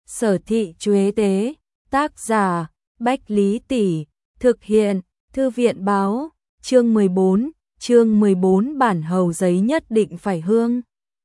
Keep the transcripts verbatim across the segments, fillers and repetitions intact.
Sở thị Chuế Tế, tác giả, Bách Lý Tỷ, thực hiện, Thư viện báo, chương mười bốn, chương mười bốn bản hầu giấy nhất định phải hương.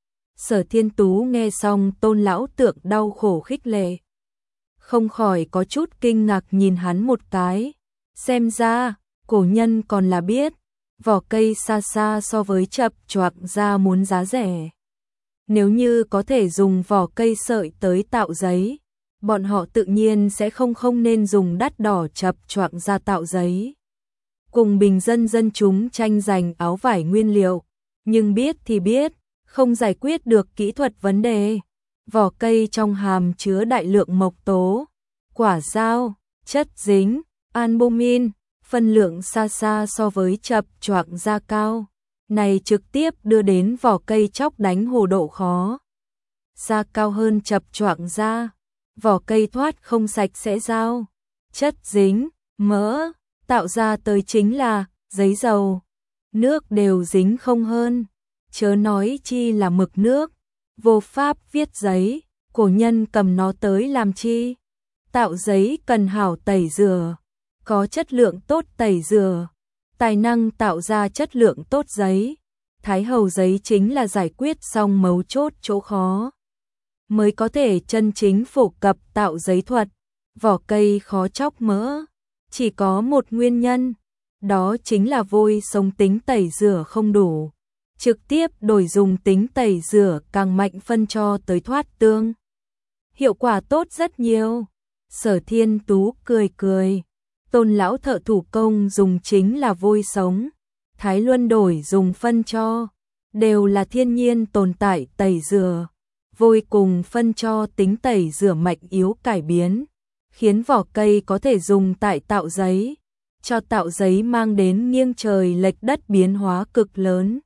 Sở Thiên Tú nghe xong Tôn lão tượng đau khổ khích lệ. Không khỏi có chút kinh ngạc nhìn hắn một cái, xem ra, cổ nhân còn là biết, vỏ cây xa xa so với chập choạc ra muốn giá rẻ. Nếu như có thể dùng vỏ cây sợi tới tạo giấy, bọn họ tự nhiên sẽ không không nên dùng đắt đỏ chập choạc ra tạo giấy. Cùng bình dân dân chúng tranh giành áo vải nguyên liệu, nhưng biết thì biết, không giải quyết được kỹ thuật vấn đề. Vỏ cây trong hàm chứa đại lượng mộc tố, quả dao, chất dính, albumin, phân lượng xa xa so với chập choạc da cao. Này trực tiếp đưa đến vỏ cây chóc đánh hồ độ khó. Da cao hơn chập choạc da, vỏ cây thoát không sạch sẽ dao, chất dính, mỡ, tạo ra tới chính là giấy dầu. Nước đều dính không hơn, chớ nói chi là mực nước, vô pháp viết giấy, cổ nhân cầm nó tới làm chi? Tạo giấy cần hảo tẩy rửa, có chất lượng tốt tẩy rửa, tài năng tạo ra chất lượng tốt giấy. Thái hầu giấy chính là giải quyết xong mấu chốt chỗ khó, mới có thể chân chính phổ cập tạo giấy thuật. Vỏ cây khó chóc mỡ, chỉ có một nguyên nhân, đó chính là vôi sống tính tẩy rửa không đủ. Trực tiếp đổi dùng tính tẩy rửa càng mạnh phân cho tới thoát tương. Hiệu quả tốt rất nhiều. Sở Thiên Tú cười cười. Tôn lão thợ thủ công dùng chính là vôi sống. Thái Luân đổi dùng phân cho. Đều là thiên nhiên tồn tại tẩy rửa. Vôi cùng phân cho tính tẩy rửa mạnh yếu cải biến, khiến vỏ cây có thể dùng tại tạo giấy. Cho tạo giấy mang đến nghiêng trời lệch đất biến hóa cực lớn.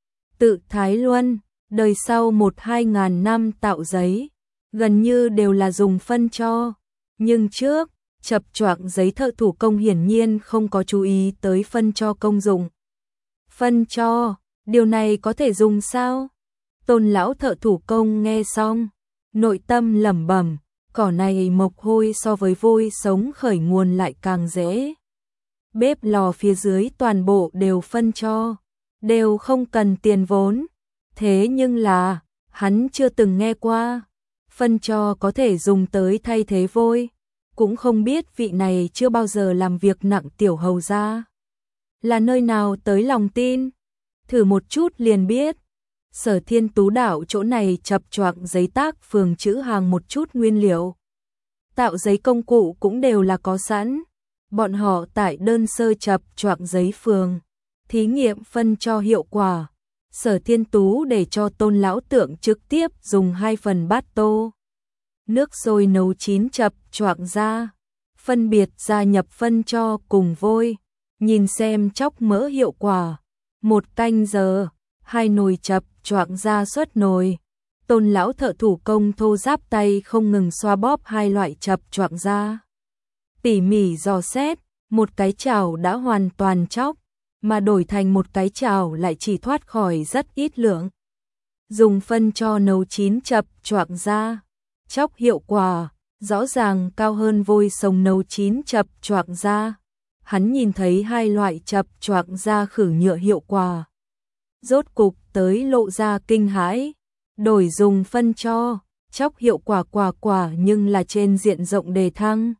Tự Thái Luân, đời sau một hai ngàn năm tạo giấy, gần như đều là dùng phân cho. Nhưng trước, chập choạc giấy thợ thủ công hiển nhiên không có chú ý tới phân cho công dụng. Phân cho, điều này có thể dùng sao? Tôn lão thợ thủ công nghe xong, nội tâm lẩm bẩm, cỏ này mộc hôi so với vôi sống khởi nguồn lại càng dễ. Bếp lò phía dưới toàn bộ đều phân cho, đều không cần tiền vốn. Thế nhưng là, hắn chưa từng nghe qua, phân cho có thể dùng tới thay thế vôi. Cũng không biết vị này chưa bao giờ làm việc nặng tiểu hầu gia là nơi nào tới lòng tin. Thử một chút liền biết. Sở Thiên Tú đảo chỗ này chập choạc giấy tác phường chữ hàng một chút nguyên liệu. Tạo giấy công cụ cũng đều là có sẵn. Bọn họ tại đơn sơ chập choạc giấy phường, thí nghiệm phân cho hiệu quả. Sở Thiên Tú để cho Tôn lão tượng trực tiếp dùng hai phần bát tô. Nước sôi nấu chín chập choạc ra, phân biệt gia nhập phân cho cùng vôi, nhìn xem chóc mỡ hiệu quả. Một canh giờ, hai nồi chập choạc ra xuất nồi. Tôn lão thợ thủ công thô ráp tay không ngừng xoa bóp hai loại chập choạc ra. Tỉ mỉ dò xét, một cái chảo đã hoàn toàn chóc, mà đổi thành một cái chảo lại chỉ thoát khỏi rất ít lượng. Dùng phân cho nấu chín chập choạc ra, chóc hiệu quả rõ ràng cao hơn vôi sống nấu chín chập choạc ra. Hắn nhìn thấy hai loại chập choạc ra khử nhựa hiệu quả, rốt cục tới lộ ra kinh hãi. Đổi dùng phân cho, chóc hiệu quả quả quả nhưng là trên diện rộng đề thăng.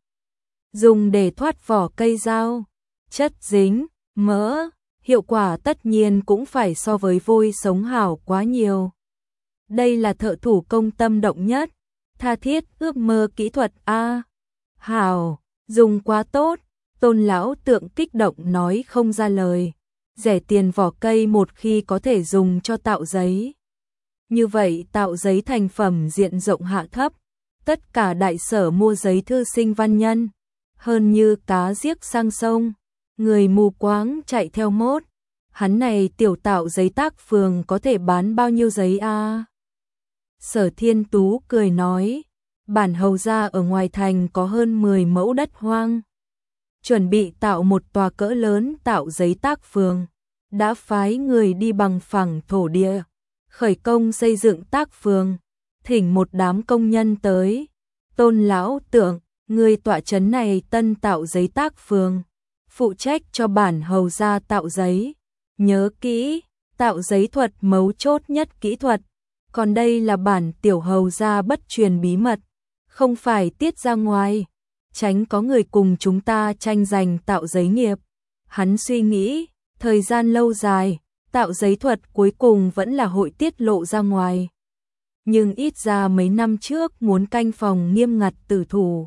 Dùng để thoát vỏ cây dao, chất dính, mỡ, hiệu quả tất nhiên cũng phải so với vôi sống hảo quá nhiều. Đây là thợ thủ công tâm động nhất, tha thiết ước mơ kỹ thuật a. Hảo, dùng quá tốt. Tôn lão tượng kích động nói không ra lời. Rẻ tiền vỏ cây một khi có thể dùng cho tạo giấy. Như vậy tạo giấy thành phẩm diện rộng hạ thấp. Tất cả đại sở mua giấy thư sinh văn nhân, hơn như cá giếc sang sông, người mù quáng chạy theo mốt. Hắn này tiểu tạo giấy tác phường có thể bán bao nhiêu giấy a? À? Sở Thiên Tú cười nói, bản hầu gia ở ngoài thành có hơn mười mẫu đất hoang, chuẩn bị tạo một tòa cỡ lớn tạo giấy tác phường, đã phái người đi bằng phẳng thổ địa, khởi công xây dựng tác phường, thỉnh một đám công nhân tới, Tôn lão tượng, người tọa trấn này tân tạo giấy tác phường, phụ trách cho bản hầu gia tạo giấy. Nhớ kỹ, tạo giấy thuật mấu chốt nhất kỹ thuật, còn đây là bản tiểu hầu gia bất truyền bí mật, không phải tiết ra ngoài, tránh có người cùng chúng ta tranh giành tạo giấy nghiệp. Hắn suy nghĩ, thời gian lâu dài, tạo giấy thuật cuối cùng vẫn là hội tiết lộ ra ngoài. Nhưng ít ra mấy năm trước muốn canh phòng nghiêm ngặt tử thủ,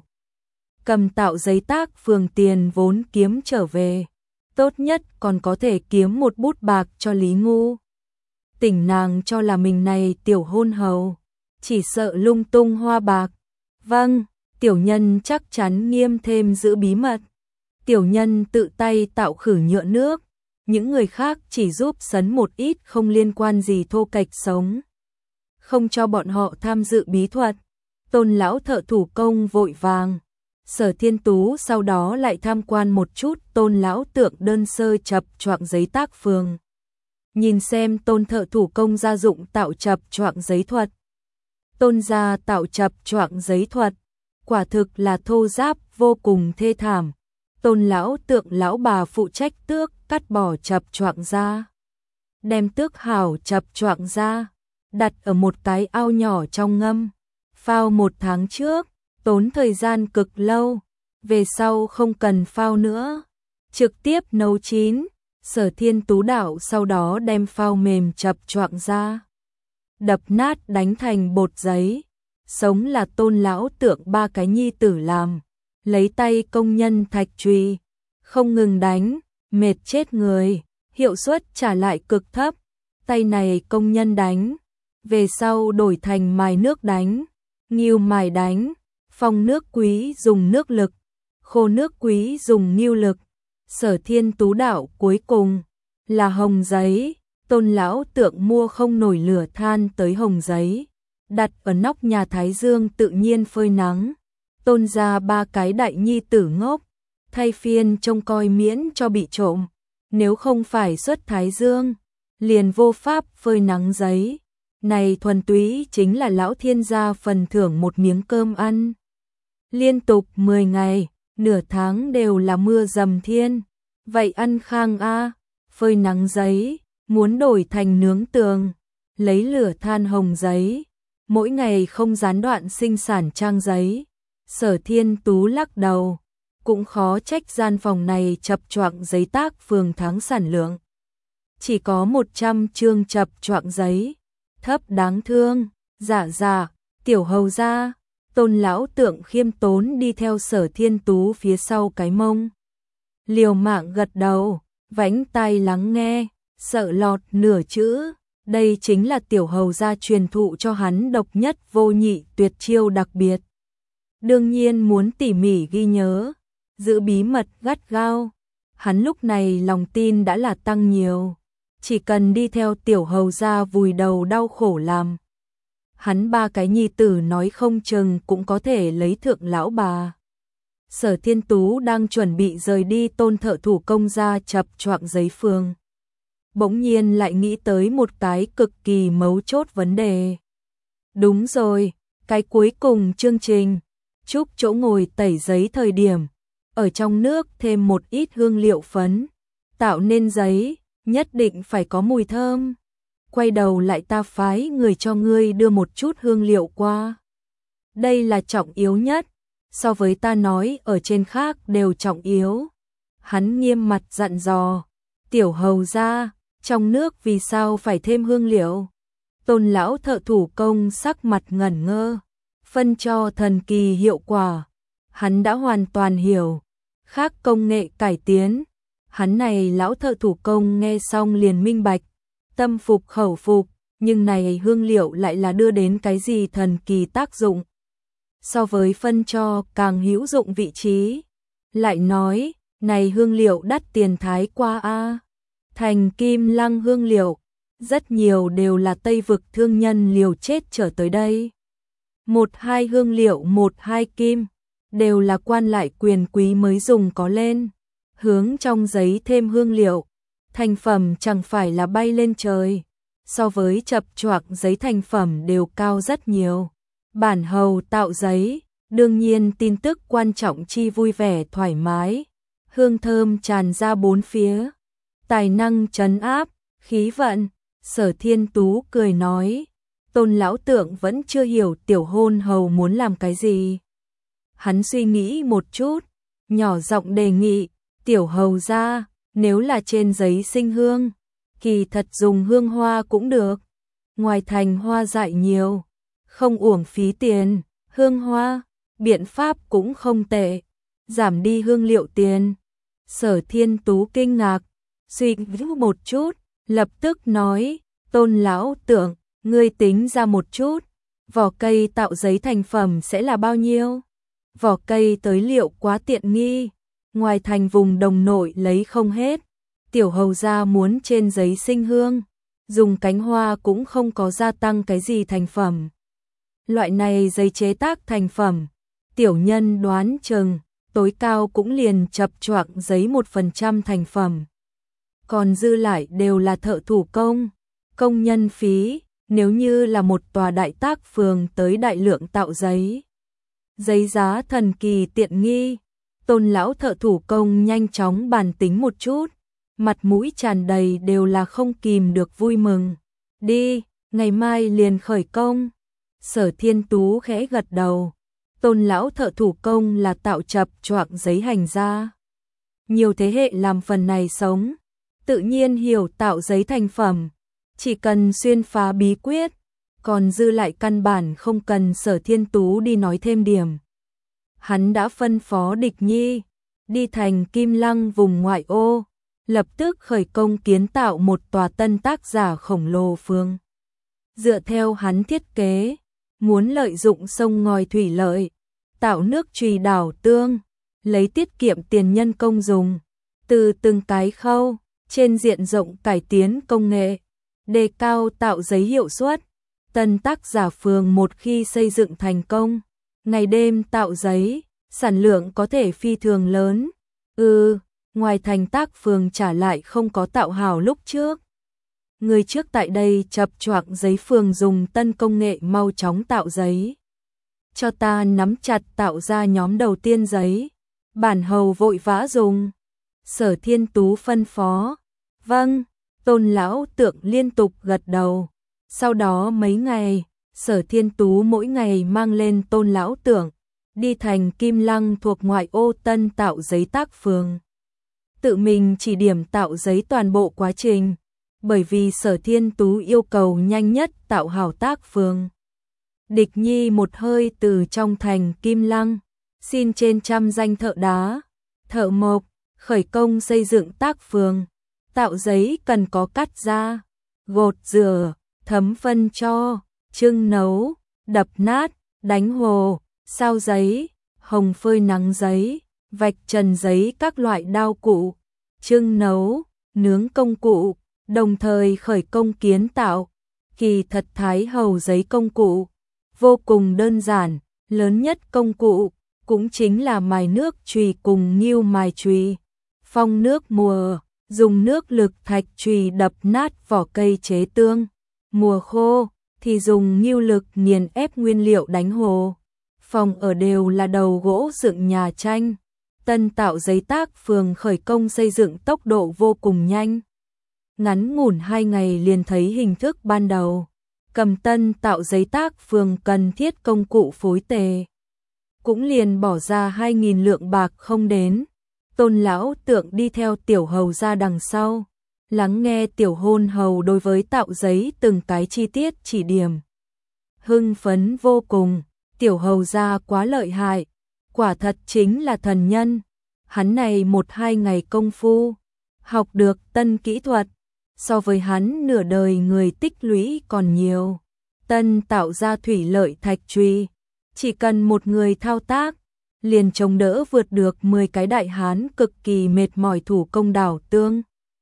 cầm tạo giấy tác phường tiền vốn kiếm trở về, tốt nhất còn có thể kiếm một bút bạc cho Lý Ngu. Tỉnh nàng cho là mình này tiểu hôn hầu, chỉ sợ lung tung hoa bạc. Vâng, tiểu nhân chắc chắn nghiêm thêm giữ bí mật. Tiểu nhân tự tay tạo khử nhựa nước, những người khác chỉ giúp sấn một ít không liên quan gì thô kệch sống, không cho bọn họ tham dự bí thuật. Tôn lão thợ thủ công vội vàng. Sở Thiên Tú sau đó lại tham quan một chút Tôn lão tượng đơn sơ chập choạng giấy tác phường, nhìn xem Tôn thợ thủ công gia dụng tạo chập choạng giấy thuật. Tôn gia tạo chập choạng giấy thuật, quả thực là thô ráp vô cùng thê thảm. Tôn lão tượng lão bà phụ trách tước cắt bỏ chập choạng ra, đem tước hảo chập choạng ra, đặt ở một cái ao nhỏ trong ngâm, phao một tháng trước, tốn thời gian cực lâu, về sau không cần phao nữa, trực tiếp nấu chín. Sở Thiên Tú đạo sau đó đem phao mềm chập choạng ra, đập nát đánh thành bột giấy. Sống là Tôn lão tượng ba cái nhi tử làm, lấy tay công nhân thạch chùy, không ngừng đánh, mệt chết người, hiệu suất trả lại cực thấp. Tay này công nhân đánh, về sau đổi thành mài nước đánh, nghêu mài đánh, phong nước quý dùng nước lực, khô nước quý dùng nghêu lực. Sở Thiên Tú đạo cuối cùng là hồng giấy. Tôn lão tượng mua không nổi lửa than tới hồng giấy, đặt ở nóc nhà Thái Dương tự nhiên phơi nắng. Tôn gia ba cái đại nhi tử ngốc, thay phiên trông coi miễn cho bị trộm, nếu không phải xuất Thái Dương, liền vô pháp phơi nắng giấy. Này thuần túy chính là lão thiên gia phần thưởng một miếng cơm ăn. Liên tục mười ngày, nửa tháng đều là mưa dầm thiên, vậy ăn khang a, phơi nắng giấy, muốn đổi thành nướng tường, lấy lửa than hồng giấy, mỗi ngày không gián đoạn sinh sản trang giấy. Sở Thiên Tú lắc đầu, cũng khó trách gian phòng này chập choạng giấy tác phường tháng sản lượng chỉ có một trăm chương chập choạng giấy, thấp đáng thương. Dạ dạ, tiểu hầu gia. Tôn lão tượng khiêm tốn đi theo Sở Thiên Tú phía sau cái mông, liều mạng gật đầu, vánh tai lắng nghe, sợ lọt nửa chữ. Đây chính là tiểu hầu gia truyền thụ cho hắn độc nhất vô nhị tuyệt chiêu đặc biệt, đương nhiên muốn tỉ mỉ ghi nhớ, giữ bí mật gắt gao. Hắn lúc này lòng tin đã là tăng nhiều, chỉ cần đi theo tiểu hầu gia vùi đầu đau khổ làm, hắn ba cái nhi tử nói không chừng cũng có thể lấy thượng lão bà. Sở Thiên Tú đang chuẩn bị rời đi Tôn thợ thủ công gia chập choạng giấy phường, bỗng nhiên lại nghĩ tới một cái cực kỳ mấu chốt vấn đề. Đúng rồi, cái cuối cùng chương trình, chúc chỗ ngồi tẩy giấy thời điểm, ở trong nước thêm một ít hương liệu phấn, tạo nên giấy, nhất định phải có mùi thơm. Quay đầu lại ta phái người cho ngươi đưa một chút hương liệu qua. Đây là trọng yếu nhất, so với ta nói ở trên khác đều trọng yếu. Hắn nghiêm mặt dặn dò, tiểu hầu gia, trong nước vì sao phải thêm hương liệu? Tôn lão thợ thủ công sắc mặt ngẩn ngơ, phân cho thần kỳ hiệu quả. Hắn đã hoàn toàn hiểu, khác công nghệ cải tiến. Hắn này lão thợ thủ công nghe xong liền minh bạch, tâm phục khẩu phục, nhưng này hương liệu lại là đưa đến cái gì thần kỳ tác dụng. So với phân cho càng hữu dụng vị trí, lại nói, này hương liệu đắt tiền thái qua a. Thành Kim Lăng hương liệu, rất nhiều đều là Tây vực thương nhân liều chết trở tới đây. Một hai hương liệu một hai kim, đều là quan lại quyền quý mới dùng có lên. Hướng trong giấy thêm hương liệu, thành phẩm chẳng phải là bay lên trời, so với chập choạng giấy thành phẩm đều cao rất nhiều. Bản hầu tạo giấy, Đương nhiên tin tức quan trọng chi vui vẻ thoải mái, hương thơm tràn ra bốn phía, tài năng trấn áp, khí vận. Sở Thiên Tú cười nói, Tôn lão tượng vẫn chưa hiểu tiểu hôn hầu muốn làm cái gì. Hắn suy nghĩ một chút, nhỏ giọng đề nghị, tiểu hầu gia, nếu là trên giấy sinh hương, kỳ thật dùng hương hoa cũng được. Ngoài thành hoa dại nhiều, không uổng phí tiền, hương hoa, biện pháp cũng không tệ, giảm đi hương liệu tiền. Sở Thiên Tú kinh ngạc, suy nghĩ một chút, lập tức nói, Tôn lão tượng, ngươi tính ra một chút, vỏ cây tạo giấy thành phẩm sẽ là bao nhiêu? Vỏ cây tới liệu quá tiện nghi, ngoài thành vùng đồng nội lấy không hết, tiểu hầu gia muốn trên giấy sinh hương, dùng cánh hoa cũng không có gia tăng cái gì thành phẩm. Loại này giấy chế tác thành phẩm, tiểu nhân đoán chừng, tối cao cũng liền chập choạng giấy một phần trăm thành phẩm. Còn dư lại đều là thợ thủ công, công nhân phí, nếu như là một tòa đại tác phường tới đại lượng tạo giấy. Giấy giá thần kỳ tiện nghi, Tôn lão thợ thủ công nhanh chóng bàn tính một chút, mặt mũi tràn đầy đều là không kìm được vui mừng. Đi, ngày mai liền khởi công. Sở Thiên Tú khẽ gật đầu. Tôn lão thợ thủ công là tạo chập choạng giấy hành ra. Nhiều thế hệ làm phần này sống, tự nhiên hiểu tạo giấy thành phẩm, chỉ cần xuyên phá bí quyết, còn dư lại căn bản không cần Sở Thiên Tú đi nói thêm điểm. Hắn đã phân phó Địch Nhi, đi thành Kim Lăng vùng ngoại ô, lập tức khởi công kiến tạo một tòa tân tác giả khổng lồ phường. Dựa theo hắn thiết kế, muốn lợi dụng sông ngòi thủy lợi, tạo nước chùy đảo tương, lấy tiết kiệm tiền nhân công dùng, từ từng cái khâu, trên diện rộng cải tiến công nghệ, đề cao tạo giấy hiệu suất. Tân tác giả phường một khi xây dựng thành công, ngày đêm tạo giấy, sản lượng có thể phi thường lớn. Ừ, ngoài thành tác phường trả lại không có tạo hào lúc trước. Người trước tại đây chập choạng giấy phường dùng tân công nghệ mau chóng tạo giấy. Cho ta nắm chặt tạo ra nhóm đầu tiên giấy. Bản hầu vội vã dùng. Sở Thiên Tú phân phó. Vâng, Tôn lão tượng liên tục gật đầu. Sau đó mấy ngày, Sở Thiên Tú mỗi ngày mang lên Tôn lão tượng, đi thành Kim Lăng thuộc ngoại ô tân tạo giấy tác phường. Tự mình chỉ điểm tạo giấy toàn bộ quá trình, bởi vì Sở Thiên Tú yêu cầu nhanh nhất tạo hảo tác phường. Địch Nhi một hơi từ trong thành Kim Lăng, xin trên trăm danh thợ đá, thợ mộc, khởi công xây dựng tác phường. Tạo giấy cần có cắt ra, gột rửa, thấm phân cho, trưng nấu, đập nát, đánh hồ, sao giấy, hồng phơi nắng giấy, vạch trần giấy các loại đao cụ, trưng nấu, nướng công cụ, đồng thời khởi công kiến tạo. Kỳ thật Thái hầu giấy công cụ, vô cùng đơn giản, lớn nhất công cụ, cũng chính là mài nước chùy cùng nghiêu mài chùy, phong nước mùa, dùng nước lực thạch chùy đập nát vỏ cây chế tương, mùa khô thì dùng nghiêu lực nghiền ép nguyên liệu đánh hồ. Phòng ở đều là đầu gỗ dựng nhà tranh. Tân tạo giấy tác phường khởi công xây dựng tốc độ vô cùng nhanh. Ngắn ngủn hai ngày liền thấy hình thức ban đầu. Cầm tân tạo giấy tác phường cần thiết công cụ phối tề, cũng liền bỏ ra hai nghìn lượng bạc không đến. Tôn lão tượng đi theo tiểu hầu ra đằng sau, lắng nghe tiểu hôn hầu đối với tạo giấy từng cái chi tiết chỉ điểm. Hưng phấn vô cùng, tiểu hầu ra quá lợi hại, quả thật chính là thần nhân. Hắn này một hai ngày công phu, học được tân kỹ thuật, so với hắn nửa đời người tích lũy còn nhiều. Tân tạo ra thủy lợi thạch chùy, chỉ cần một người thao tác, liền chống đỡ vượt được mười cái đại hán cực kỳ mệt mỏi thủ công đảo tương.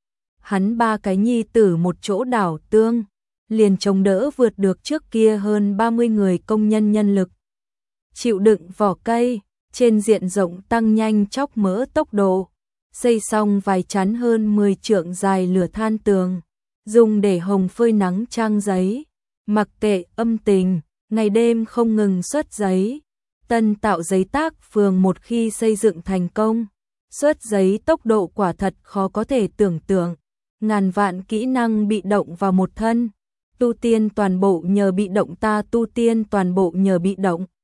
Hắn ba cái nhi tử một chỗ đảo tương, liền chống đỡ vượt được trước kia hơn ba mươi người công nhân nhân lực. Chịu đựng vỏ cây, trên diện rộng tăng nhanh chóc mỡ tốc độ, xây xong vài chắn hơn mười trượng dài lửa than tường, dùng để hồng phơi nắng trang giấy, mặc kệ âm tình, ngày đêm không ngừng xuất giấy. Tân tạo giấy tác phường một khi xây dựng thành công, xuất giấy tốc độ quả thật khó có thể tưởng tượng, ngàn vạn kỹ năng bị động vào một thân, tu tiên toàn bộ nhờ bị động ta tu tiên toàn bộ nhờ bị động,